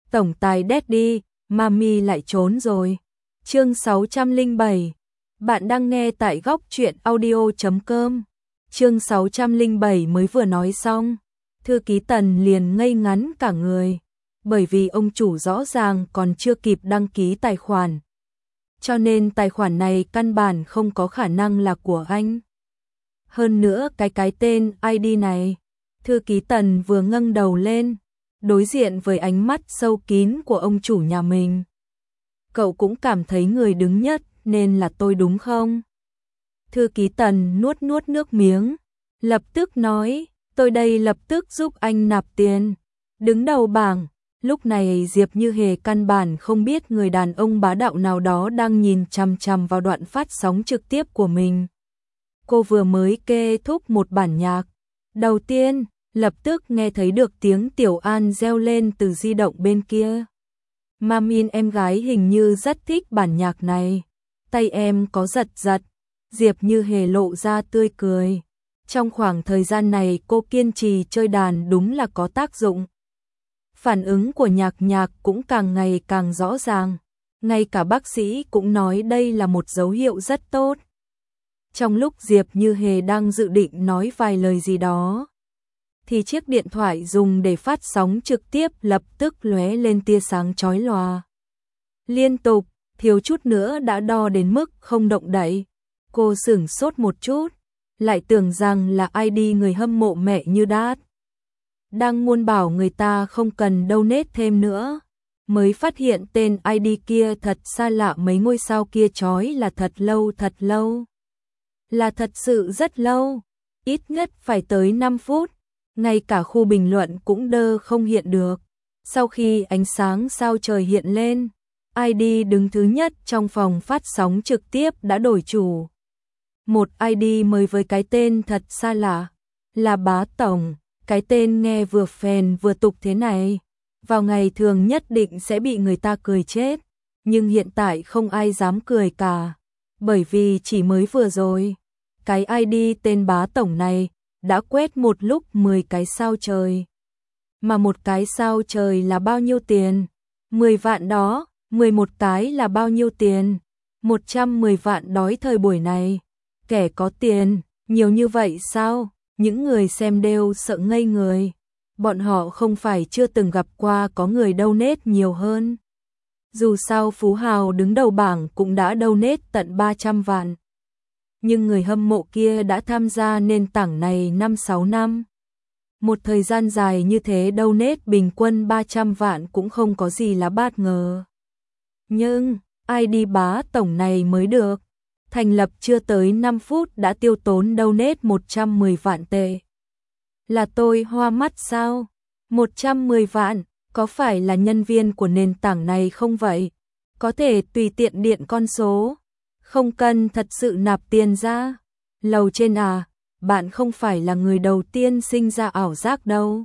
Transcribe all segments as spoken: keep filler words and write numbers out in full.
tổng tài Daddy, Mami lại trốn rồi. Chương sáu trăm lẻ bảy. Bạn đang nghe tại góc truyện audio chấm com. Chương sáu trăm lẻ bảy mới vừa nói xong, thư ký Tần liền ngây ngắn cả người, bởi vì ông chủ rõ ràng còn chưa kịp đăng ký tài khoản. Cho nên tài khoản này căn bản không có khả năng là của anh. Hơn nữa cái cái tên i đê này, thư ký Tần vừa ngẩng đầu lên, đối diện với ánh mắt sâu kín của ông chủ nhà mình. Cậu cũng cảm thấy người đứng nhất nên là tôi đúng không? Thư ký Tần nuốt nuốt nước miếng, lập tức nói, tôi đây lập tức giúp anh nạp tiền. Đứng đầu bảng, lúc này Diệp Như Hề căn bản không biết người đàn ông bá đạo nào đó đang nhìn chằm chằm vào đoạn phát sóng trực tiếp của mình. Cô vừa mới kết thúc một bản nhạc. Đầu tiên, lập tức nghe thấy được tiếng Tiểu An reo lên từ di động bên kia. Mamin em gái hình như rất thích bản nhạc này. Tay em có giật giật. Diệp Như Hề lộ ra tươi cười. Trong khoảng thời gian này cô kiên trì chơi đàn đúng là có tác dụng. Phản ứng của nhạc nhạc cũng càng ngày càng rõ ràng. Ngay cả bác sĩ cũng nói đây là một dấu hiệu rất tốt. Trong lúc Diệp Như Hề đang dự định nói vài lời gì đó, thì chiếc điện thoại dùng để phát sóng trực tiếp lập tức lóe lên tia sáng chói lòa. Liên tục, thiếu chút nữa đã đo đến mức không động đậy. Cô sửng sốt một chút, lại tưởng rằng là i đê người hâm mộ mẹ như Đát. Đang muốn bảo người ta không cần donate thêm nữa, mới phát hiện tên i đê kia thật xa lạ, mấy ngôi sao kia chói là thật lâu thật lâu. Là thật sự rất lâu, ít nhất phải tới năm phút, ngay cả khu bình luận cũng đơ không hiện được. Sau khi ánh sáng sao trời hiện lên, i đê đứng thứ nhất trong phòng phát sóng trực tiếp đã đổi chủ. Một i đê mới với cái tên thật xa lạ, là Bá Tổng, cái tên nghe vừa phèn vừa tục thế này. Vào ngày thường nhất định sẽ bị người ta cười chết, nhưng hiện tại không ai dám cười cả, bởi vì chỉ mới vừa rồi, cái i đê tên Bá Tổng này đã quét một lúc mười cái sao trời. Mà một cái sao trời là bao nhiêu tiền? mười vạn đó, mười một cái là bao nhiêu tiền? một trăm mười vạn đói thời buổi này. Kẻ có tiền, nhiều như vậy sao? Những người xem đều sợ ngây người. Bọn họ không phải chưa từng gặp qua có người donate nhiều hơn. Dù sao phú hào đứng đầu bảng cũng đã donate tận ba trăm vạn. Nhưng người hâm mộ kia đã tham gia nền tảng này năm sáu năm. Một thời gian dài như thế donate bình quân ba trăm vạn cũng không có gì là bất ngờ. Nhưng, i đê Bá Tổng này mới được. Thành lập chưa tới năm phút đã tiêu tốn donate một trăm mười vạn tệ. Là tôi hoa mắt sao? một trăm mười vạn, có phải là nhân viên của nền tảng này không vậy? Có thể tùy tiện điện con số. Không cần thật sự nạp tiền ra. Lầu trên à, bạn không phải là người đầu tiên sinh ra ảo giác đâu.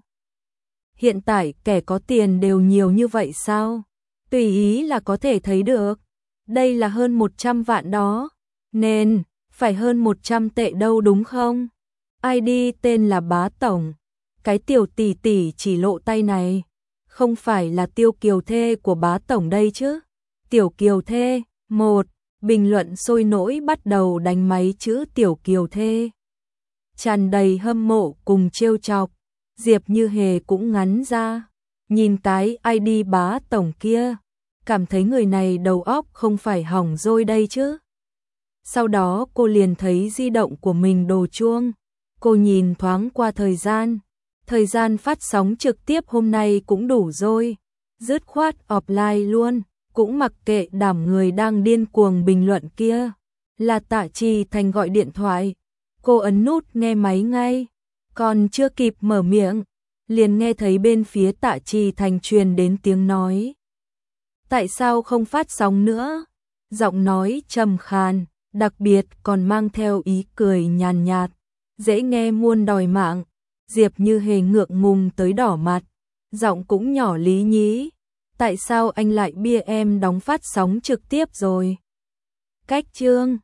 Hiện tại kẻ có tiền đều nhiều như vậy sao? Tùy ý là có thể thấy được. Đây là hơn một trăm vạn đó. Nên, phải hơn một trăm tệ đâu đúng không? i đê tên là Bá Tổng. Cái tiểu tỷ tỷ chỉ lộ tay này. Không phải là Tiêu Kiều Thê của Bá Tổng đây chứ? Tiểu Kiều Thê, một. Bình luận sôi nổi bắt đầu đánh máy chữ Tiểu Kiều Thê. Tràn đầy hâm mộ cùng trêu chọc. Diệp Như Hề cũng ngắn ra. Nhìn cái i đê Bá Tổng kia. Cảm thấy người này đầu óc không phải hỏng rồi đây chứ. Sau đó cô liền thấy di động của mình đổ chuông. Cô nhìn thoáng qua thời gian. Thời gian phát sóng trực tiếp hôm nay cũng đủ rồi. Dứt khoát offline luôn. Cũng mặc kệ đảm người đang điên cuồng bình luận kia. Là Tạ Trì Thành gọi điện thoại. Cô ấn nút nghe máy ngay. Còn chưa kịp mở miệng, liền nghe thấy bên phía Tạ Trì Thành truyền đến tiếng nói. Tại sao không phát sóng nữa? Giọng nói trầm khàn, đặc biệt còn mang theo ý cười nhàn nhạt, dễ nghe muôn đòi mạng. Diệp Như Hề ngượng ngùng tới đỏ mặt, giọng cũng nhỏ lý nhí. Tại sao anh lại bia em đóng phát sóng trực tiếp rồi? Cách chương